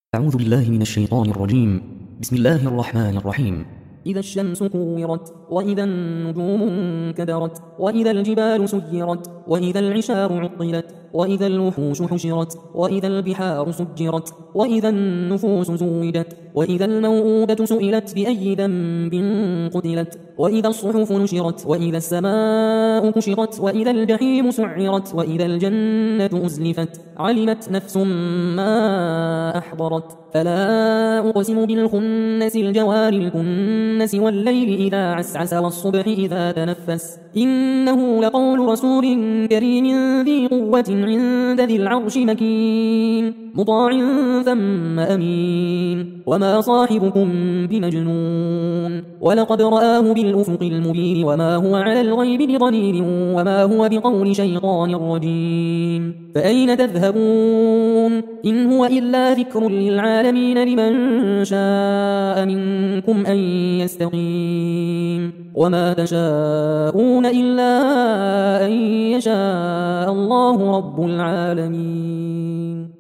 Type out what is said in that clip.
أعوذ بالله من الشيطان الرجيم. بسم الله الرحمن الرحيم. إذا الشمس كورت وإذا النجوم انكدرت وإذا الجبال سيرت وإذا العشار عطلت وإذا الوحوش حشرت وإذا البحار سجرت وإذا النفوس زوجت وإذا الموءودة سئلت بأي ذنب قتلت وإذا الصحف نشرت وإذا السماء كشرت وإذا الجحيم سعرت وإذا الجنة أزلفت علمت نفس ما أحضرت فلا أقسم بالخنس الجوار الكنس والليل إذا عسعس والصبح إذا تنفس إنه لقول رسول كريم ذي قوة عند ذي العرش مكين مطاع ثم أمين وما صاحبكم بمجنون ولقد رآه بالأفق المبين وما هو على الغيب بضنين وما هو بقول شيطان رجيم فأين تذهبون إن هو إلا ذكر للعالمين لمن شاء منكم أن يستقيم وما تشاءون إلا أن يشاء الله رب العالمين.